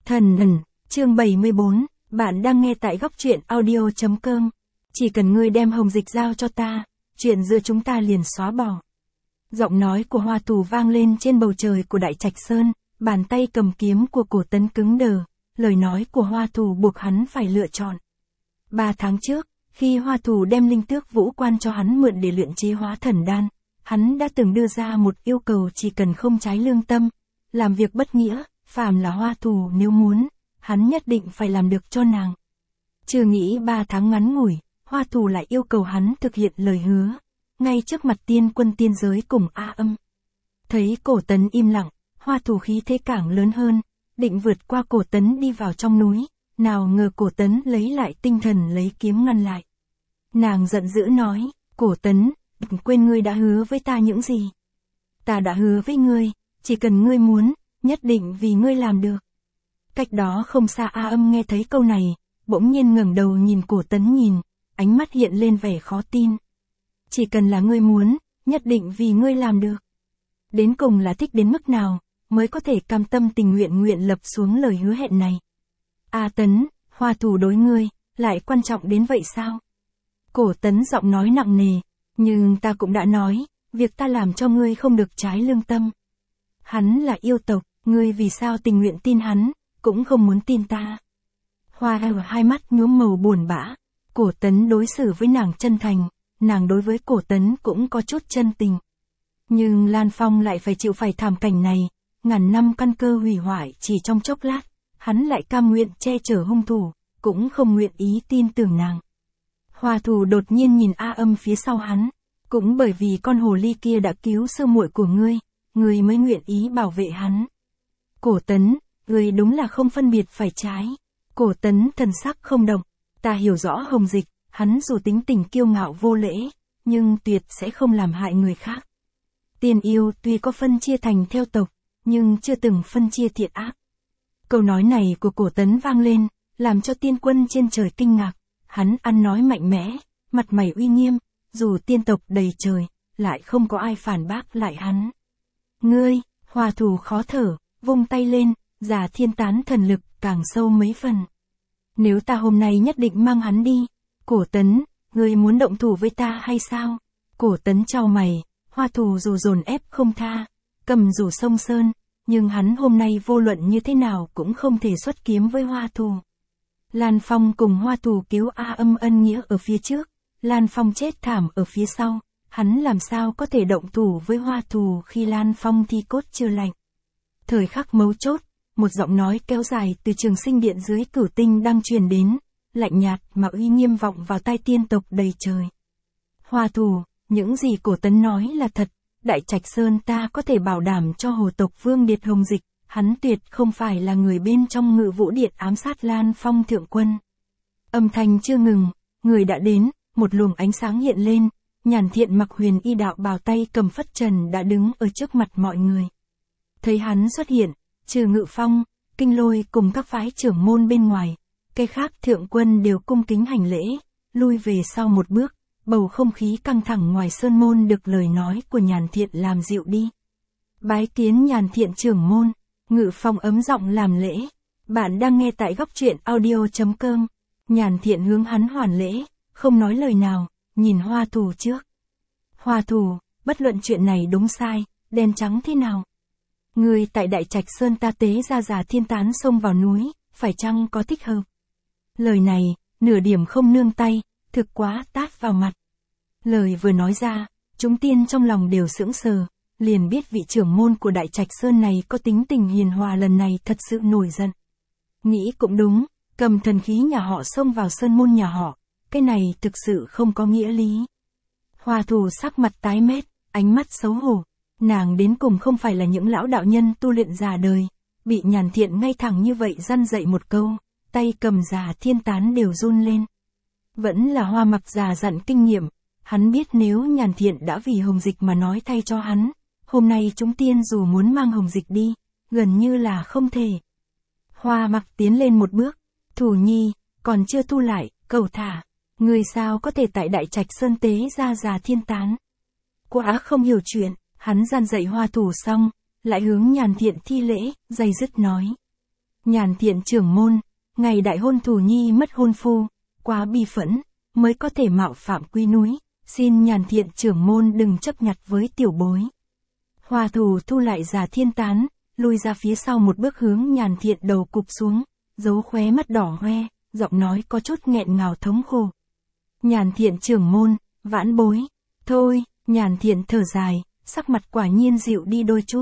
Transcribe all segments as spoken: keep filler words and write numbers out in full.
Thần ẩn, chương bảy mươi bốn, bạn đang nghe tại góc truyện audio.com. Chỉ cần ngươi đem hồng dịch giao cho ta, chuyện giữa chúng ta liền xóa bỏ. Giọng nói của Hoa Thù vang lên trên bầu trời của Đại Trạch Sơn, bàn tay cầm kiếm của Cổ Tấn cứng đờ, lời nói của Hoa Thù buộc hắn phải lựa chọn. Ba tháng trước, khi Hoa Thù đem linh tước vũ quan cho hắn mượn để luyện chế hóa thần đan, hắn đã từng đưa ra một yêu cầu chỉ cần không trái lương tâm, làm việc bất nghĩa, phàm là Hoa Thù nếu muốn, hắn nhất định phải làm được cho nàng. Chưa nghĩ ba tháng ngắn ngủi, Hoa Thù lại yêu cầu hắn thực hiện lời hứa, ngay trước mặt tiên quân tiên giới cùng A Âm. Thấy Cổ Tấn im lặng, Hoa Thù khí thế càng lớn hơn, định vượt qua Cổ Tấn đi vào trong núi, nào ngờ Cổ Tấn lấy lại tinh thần lấy kiếm ngăn lại. Nàng giận dữ nói, Cổ Tấn, đừng quên ngươi đã hứa với ta những gì. Ta đã hứa với ngươi, chỉ cần ngươi muốn, nhất định vì ngươi làm được. Cách đó không xa A Âm nghe thấy câu này, bỗng nhiên ngẩng đầu nhìn Cổ Tấn nhìn, ánh mắt hiện lên vẻ khó tin. Chỉ cần là ngươi muốn, nhất định vì ngươi làm được. Đến cùng là thích đến mức nào, mới có thể cam tâm tình nguyện nguyện lập xuống lời hứa hẹn này. A Tấn, Hoa Thù đối ngươi, lại quan trọng đến vậy sao? Cổ Tấn giọng nói nặng nề, nhưng ta cũng đã nói, việc ta làm cho ngươi không được trái lương tâm. Hắn là yêu tộc, ngươi vì sao tình nguyện tin hắn, cũng không muốn tin ta. Hoa ở hai mắt nhuốm màu buồn bã, Cổ Tấn đối xử với nàng chân thành, nàng đối với Cổ Tấn cũng có chút chân tình. Nhưng Lan Phong lại phải chịu phải thảm cảnh này, ngàn năm căn cơ hủy hoại chỉ trong chốc lát, hắn lại cam nguyện che chở hung thủ, cũng không nguyện ý tin tưởng nàng. Hoa Thù đột nhiên nhìn A Âm phía sau hắn, cũng bởi vì con hồ ly kia đã cứu sư muội của ngươi, ngươi mới nguyện ý bảo vệ hắn. Cổ Tấn, ngươi đúng là không phân biệt phải trái. Cổ Tấn thần sắc không động, ta hiểu rõ Hồng Dịch, hắn dù tính tình kiêu ngạo vô lễ, nhưng tuyệt sẽ không làm hại người khác. Tiên yêu tuy có phân chia thành theo tộc, nhưng chưa từng phân chia thiện ác. Câu nói này của Cổ Tấn vang lên, làm cho tiên quân trên trời kinh ngạc, hắn ăn nói mạnh mẽ, mặt mày uy nghiêm, dù tiên tộc đầy trời, lại không có ai phản bác lại hắn. Ngươi, Hoa Thù khó thở, vung tay lên, giả thiên tán thần lực càng sâu mấy phần. Nếu ta hôm nay nhất định mang hắn đi, Cổ Tấn, ngươi muốn động thủ với ta hay sao? Cổ Tấn chau mày, Hoa Thù dù dồn ép không tha, cầm rủ sông sơn, nhưng hắn hôm nay vô luận như thế nào cũng không thể xuất kiếm với Hoa Thù. Lan Phong cùng Hoa Thù cứu A Âm ân nghĩa ở phía trước, Lan Phong chết thảm ở phía sau, hắn làm sao có thể động thủ với Hoa Thù khi Lan Phong thi cốt chưa lạnh. Thời khắc mấu chốt, một giọng nói kéo dài từ Trường Sinh Điện dưới Cửu Tinh đang truyền đến, lạnh nhạt mà uy nghiêm vọng vào tai tiên tộc đầy trời. Hoa Thù, những gì Cổ Tấn nói là thật, Đại Trạch Sơn ta có thể bảo đảm cho hồ tộc Vương Điệt Hồng Dịch, hắn tuyệt không phải là người bên trong Ngự Vũ Điện ám sát Lan Phong thượng quân. Âm thanh chưa ngừng, người đã đến, một luồng ánh sáng hiện lên, Nhàn Thiện mặc huyền y đạo bào tay cầm phất trần đã đứng ở trước mặt mọi người. Thấy hắn xuất hiện, trừ Ngự Phong, Kinh Lôi cùng các phái trưởng môn bên ngoài, cái khác thượng quân đều cung kính hành lễ, lui về sau một bước, bầu không khí căng thẳng ngoài sơn môn được lời nói của Nhàn Thiện làm dịu đi. Bái kiến Nhàn Thiện trưởng môn, Ngự Phong ấm giọng làm lễ, bạn đang nghe tại góc truyện audio.com. Nhàn Thiện hướng hắn hoàn lễ, không nói lời nào, nhìn Hoa Thù trước. Hoa Thù, bất luận chuyện này đúng sai, đen trắng thế nào. Người tại Đại Trạch Sơn ta tế ra giả thiên tán xông vào núi, phải chăng có thích hợp? Lời này, nửa điểm không nương tay, thực quá tát vào mặt. Lời vừa nói ra, chúng tiên trong lòng đều sững sờ, liền biết vị trưởng môn của Đại Trạch Sơn này có tính tình hiền hòa lần này thật sự nổi giận. Nghĩ cũng đúng, cầm thần khí nhà họ xông vào sơn môn nhà họ, cái này thực sự không có nghĩa lý. Hoa Thù sắc mặt tái mét, ánh mắt xấu hổ, nàng đến cùng không phải là những lão đạo nhân tu luyện già đời, bị Nhàn Thiện ngay thẳng như vậy răn dạy một câu, tay cầm giả thiên tán đều run lên. Vẫn là Hoa Mặc già dặn kinh nghiệm, hắn biết nếu Nhàn Thiện đã vì Hồng Dịch mà nói thay cho hắn, hôm nay chúng tiên dù muốn mang Hồng Dịch đi, gần như là không thể. Hoa Mặc tiến lên một bước, Thù Nhi, còn chưa tu lại, cầu thả, người sao có thể tại Đại Trạch Sơn tế ra giả thiên tán. Quá không hiểu chuyện, hắn gian dạy Hoa Thù xong, lại hướng Nhàn Thiện thi lễ, dây dứt nói. Nhàn Thiện trưởng môn, ngày đại hôn thù nhi mất hôn phu, quá bi phẫn, mới có thể mạo phạm quy núi, xin Nhàn Thiện trưởng môn đừng chấp nhặt với tiểu bối. Hoa thù thu lại già thiên tán, lui ra phía sau một bước hướng Nhàn Thiện đầu cụp xuống, giấu khóe mắt đỏ hoe, giọng nói có chút nghẹn ngào thống khổ. Nhàn Thiện trưởng môn, vãn bối, thôi, Nhàn Thiện thở dài, sắc mặt quả nhiên dịu đi đôi chút.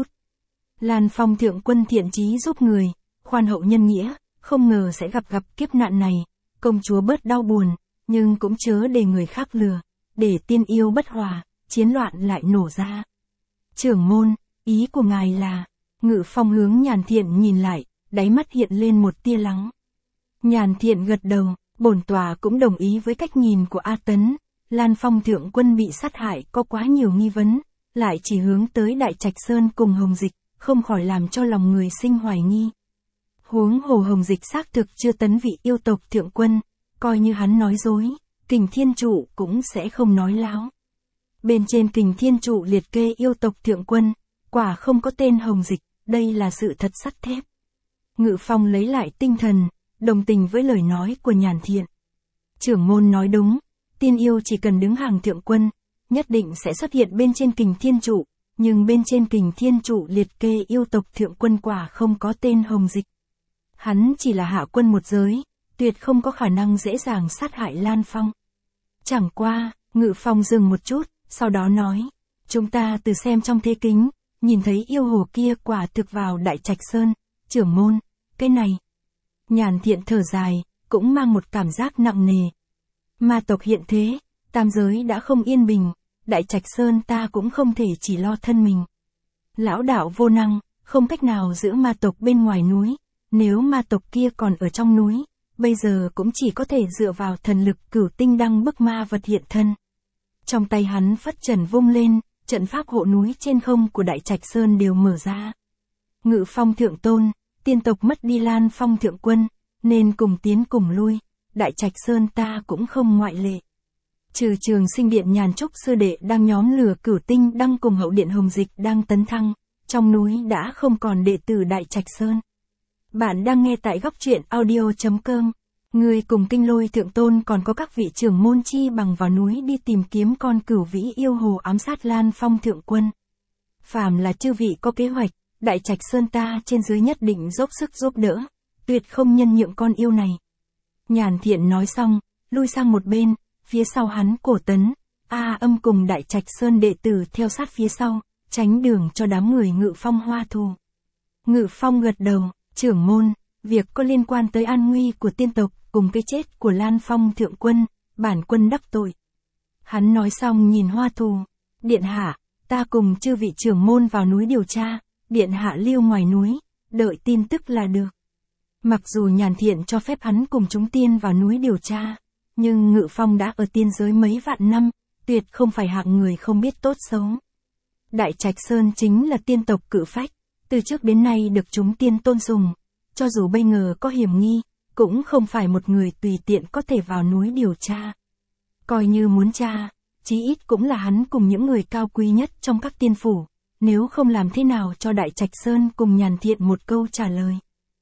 Lan Phong thượng quân thiện chí giúp người, khoan hậu nhân nghĩa, không ngờ sẽ gặp gặp kiếp nạn này, công chúa bớt đau buồn, nhưng cũng chớ để người khác lừa, để tiên yêu bất hòa, chiến loạn lại nổ ra. Trưởng môn, ý của ngài là, Ngự Phong hướng Nhàn Thiện nhìn lại, đáy mắt hiện lên một tia lắng. Nhàn Thiện gật đầu, bổn tòa cũng đồng ý với cách nhìn của A Tấn, Lan Phong thượng quân bị sát hại có quá nhiều nghi vấn, lại chỉ hướng tới Đại Trạch Sơn cùng Hồng Dịch, không khỏi làm cho lòng người sinh hoài nghi. Huống hồ Hồng Dịch xác thực chưa tấn vị yêu tộc thượng quân, coi như hắn nói dối, Kình Thiên Trụ cũng sẽ không nói láo. Bên trên Kình Thiên Trụ liệt kê yêu tộc thượng quân, quả không có tên Hồng Dịch, đây là sự thật sắt thép. Ngự Phong lấy lại tinh thần, đồng tình với lời nói của Nhàn Thiện. Trưởng môn nói đúng, tiên yêu chỉ cần đứng hàng thượng quân, nhất định sẽ xuất hiện bên trên Kình Thiên Trụ, nhưng bên trên Kình Thiên Trụ liệt kê yêu tộc thượng quân quả không có tên Hồng Dịch. Hắn chỉ là hạ quân một giới, tuyệt không có khả năng dễ dàng sát hại Lan Phong. Chẳng qua, Ngự Phong dừng một chút, sau đó nói, chúng ta từ xem trong thế kính, nhìn thấy yêu hồ kia quả thực vào Đại Trạch Sơn, trưởng môn, cái này. Nhàn Thiện thở dài, cũng mang một cảm giác nặng nề. Ma tộc hiện thế, tam giới đã không yên bình, Đại Trạch Sơn ta cũng không thể chỉ lo thân mình. Lão đạo vô năng, không cách nào giữ ma tộc bên ngoài núi, nếu ma tộc kia còn ở trong núi, bây giờ cũng chỉ có thể dựa vào thần lực Cửu Tinh Đăng bức ma vật hiện thân. Trong tay hắn phất trần vung lên, trận pháp hộ núi trên không của Đại Trạch Sơn đều mở ra. Ngự Phong thượng tôn, tiên tộc mất đi Lan Phong thượng quân, nên cùng tiến cùng lui, Đại Trạch Sơn ta cũng không ngoại lệ. Trừ Trường Sinh Điện Nhàn Trúc sư đệ đang nhóm lửa Cửu Tinh Đăng cùng hậu điện Hồng Dịch đang tấn thăng, trong núi đã không còn đệ tử Đại Trạch Sơn. Bạn đang nghe tại góc truyện audio chấm com. Người cùng Kinh Lôi thượng tôn còn có các vị trưởng môn chi bằng vào núi đi tìm kiếm con cửu vĩ yêu hồ ám sát Lan Phong thượng quân. Phàm là chư vị có kế hoạch, Đại Trạch Sơn ta trên dưới nhất định dốc sức giúp đỡ, tuyệt không nhân nhượng con yêu này. Nhàn Thiện nói xong, lui sang một bên, phía sau hắn Cổ Tấn, A Âm cùng Đại Trạch Sơn đệ tử theo sát phía sau, tránh đường cho đám người Ngự Phong Hoa thù. Ngự Phong gật đầu, trưởng môn, việc có liên quan tới an nguy của tiên tộc cùng cái chết của Lan Phong thượng quân, bản quân đắc tội. Hắn nói xong nhìn Hoa thù, điện hạ, ta cùng chư vị trưởng môn vào núi điều tra, điện hạ lưu ngoài núi, đợi tin tức là được. Mặc dù Nhàn Thiện cho phép hắn cùng chúng tiên vào núi điều tra, nhưng Ngự Phong đã ở tiên giới mấy vạn năm, tuyệt không phải hạng người không biết tốt xấu. Đại Trạch Sơn chính là tiên tộc cự phách, từ trước đến nay được chúng tiên tôn sùng, cho dù bây giờ có hiểm nghi, cũng không phải một người tùy tiện có thể vào núi điều tra. Coi như muốn tra, chí ít cũng là hắn cùng những người cao quý nhất trong các tiên phủ, nếu không làm thế nào cho Đại Trạch Sơn cùng Nhàn Thiện một câu trả lời.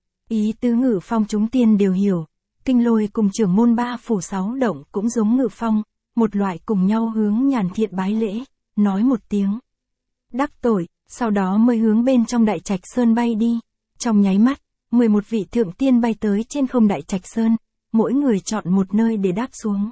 Ý tứ Ngự Phong chúng tiên đều hiểu, Kinh Lôi cùng trưởng môn ba phủ sáu động cũng giống Ngự Phong, một loại cùng nhau hướng Nhàn Thiện bái lễ, nói một tiếng đắc tội, sau đó mới hướng bên trong Đại Trạch Sơn bay đi. Trong nháy mắt, mười một vị thượng tiên bay tới trên không Đại Trạch Sơn, mỗi người chọn một nơi để đáp xuống.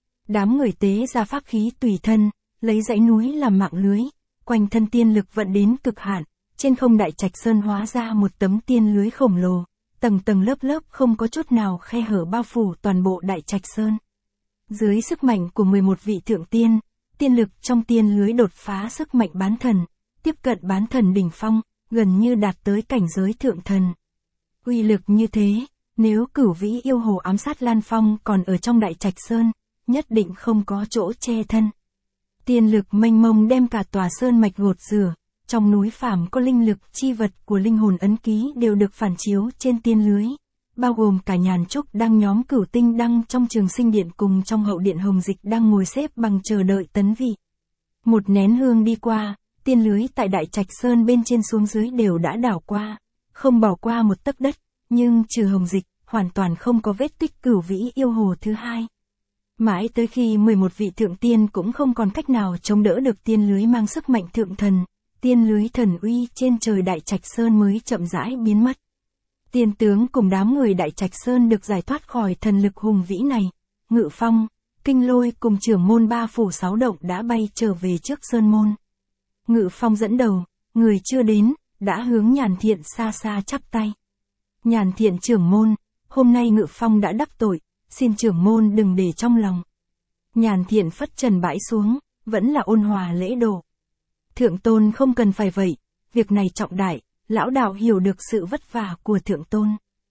Đám người tế ra pháp khí tùy thân, lấy dãy núi làm mạng lưới, quanh thân tiên lực vận đến cực hạn, trên không Đại Trạch Sơn hóa ra một tấm tiên lưới khổng lồ, tầng tầng lớp lớp không có chút nào khe hở bao phủ toàn bộ Đại Trạch Sơn. Dưới sức mạnh của mười một vị thượng tiên, tiên lực trong tiên lưới đột phá sức mạnh bán thần, tiếp cận bán thần đỉnh phong, gần như đạt tới cảnh giới thượng thần. Uy lực như thế, nếu cửu vĩ yêu hồ ám sát Lan Phong còn ở trong Đại Trạch Sơn, nhất định không có chỗ che thân. Tiên lực mênh mông đem cả tòa sơn mạch gột rửa, trong núi phàm có linh lực chi vật của linh hồn ấn ký đều được phản chiếu trên tiên lưới, bao gồm cả Nhàn Trúc đang nhóm Cửu Tinh Đăng trong Trường Sinh Điện cùng trong hậu điện Hồng Dịch đang ngồi xếp bằng chờ đợi tấn vị. Một nén hương đi qua, tiên lưới tại Đại Trạch Sơn bên trên xuống dưới đều đã đảo qua, không bỏ qua một tấc đất, nhưng trừ Hồng Dịch, hoàn toàn không có vết tích cửu vĩ yêu hồ thứ hai. Mãi tới khi mười một vị thượng tiên cũng không còn cách nào chống đỡ được tiên lưới mang sức mạnh thượng thần, tiên lưới thần uy trên trời Đại Trạch Sơn mới chậm rãi biến mất. Tiên tướng cùng đám người Đại Trạch Sơn được giải thoát khỏi thần lực hùng vĩ này. Ngự Phong, Kinh Lôi cùng trưởng môn ba phủ sáu động đã bay trở về trước sơn môn. Ngự Phong dẫn đầu, người chưa đến, đã hướng Nhàn Thiện xa xa chắp tay. Nhàn Thiện trưởng môn, hôm nay Ngự Phong đã đắc tội, xin trưởng môn đừng để trong lòng. Nhàn Thiện phất trần bãi xuống, vẫn là ôn hòa lễ độ. Thượng tôn không cần phải vậy, việc này trọng đại, lão đạo hiểu được sự vất vả của thượng tôn.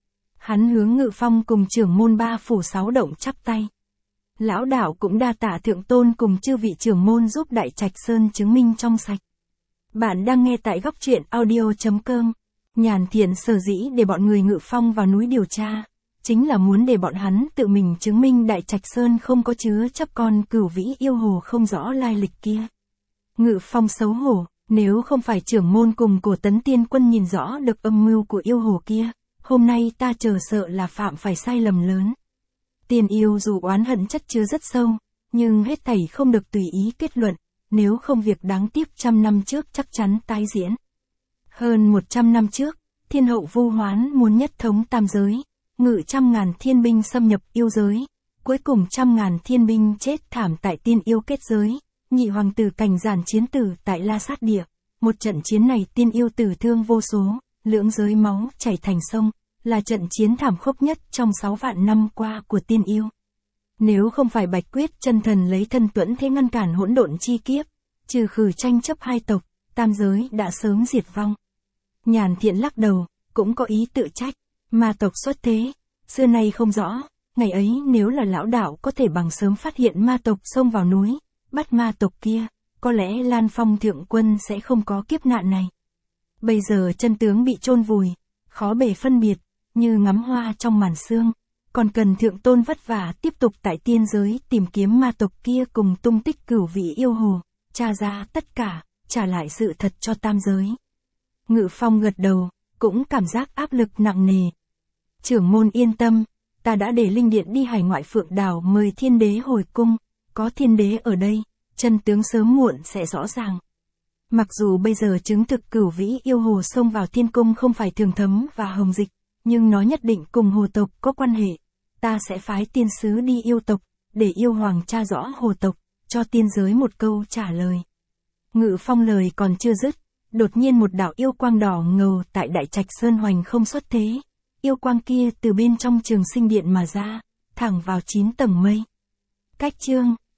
Hắn hướng Ngự Phong cùng trưởng môn ba phủ sáu động chắp tay. Lão đạo cũng đa tạ thượng tôn cùng chư vị trưởng môn giúp Đại Trạch Sơn chứng minh trong sạch. Bạn đang nghe tại góc truyện audio chấm com. Nhàn Thiện sở dĩ để bọn người Ngự Phong vào núi điều tra, chính là muốn để bọn hắn tự mình chứng minh Đại Trạch Sơn không có chứa chấp con cửu vĩ yêu hồ không rõ lai lịch kia. Ngự Phong xấu hổ, nếu không phải trưởng môn cùng của Tấn Tiên Quân nhìn rõ được âm mưu của yêu hồ kia, hôm nay ta chờ sợ là phạm phải sai lầm lớn. Tiên yêu dù oán hận chất chứa rất sâu, nhưng hết thảy không được tùy ý kết luận, nếu không việc đáng tiếc trăm năm trước chắc chắn tái diễn. Hơn một trăm năm trước, Thiên Hậu Vu Hoán muốn nhất thống tam giới, ngự trăm ngàn thiên binh xâm nhập yêu giới, cuối cùng trăm ngàn thiên binh chết thảm tại tiên yêu kết giới, nhị hoàng tử Cảnh Giản chiến tử tại La Sát Địa. Một trận chiến này tiên yêu tử thương vô số, lưỡng giới máu chảy thành sông, là trận chiến thảm khốc nhất trong sáu vạn năm qua của tiên yêu. Nếu không phải Bạch Quyết chân thần lấy thân tuẫn thế ngăn cản hỗn độn chi kiếp, trừ khử tranh chấp hai tộc, tam giới đã sớm diệt vong. Nhàn Thiện lắc đầu, cũng có ý tự trách, ma tộc xuất thế, xưa nay không rõ, ngày ấy nếu là lão đạo có thể bằng sớm phát hiện ma tộc xông vào núi, bắt ma tộc kia, có lẽ Lan Phong thượng quân sẽ không có kiếp nạn này. Bây giờ chân tướng bị chôn vùi, khó bề phân biệt, như ngắm hoa trong màn sương, còn cần thượng tôn vất vả tiếp tục tại tiên giới tìm kiếm ma tộc kia cùng tung tích cửu vị yêu hồ, tra ra tất cả, trả lại sự thật cho tam giới. Ngự Phong gật đầu, cũng cảm giác áp lực nặng nề. Trưởng môn yên tâm, ta đã để linh điện đi hải ngoại Phượng Đảo mời thiên đế hồi cung, có thiên đế ở đây, chân tướng sớm muộn sẽ rõ ràng. Mặc dù bây giờ chứng thực cửu vĩ yêu hồ xông vào thiên cung không phải Thường Thấm và Hồng Dịch, nhưng nó nhất định cùng hồ tộc có quan hệ. Ta sẽ phái tiên sứ đi yêu tộc, để yêu hoàng tra rõ hồ tộc, cho tiên giới một câu trả lời. Ngự Phong lời còn chưa dứt, đột nhiên một đạo yêu quang đỏ ngầu tại Đại Trạch Sơn hoành không xuất thế. Yêu quang kia từ bên trong Trường Sinh Điện mà ra, thẳng vào chín tầng mây. Cách chương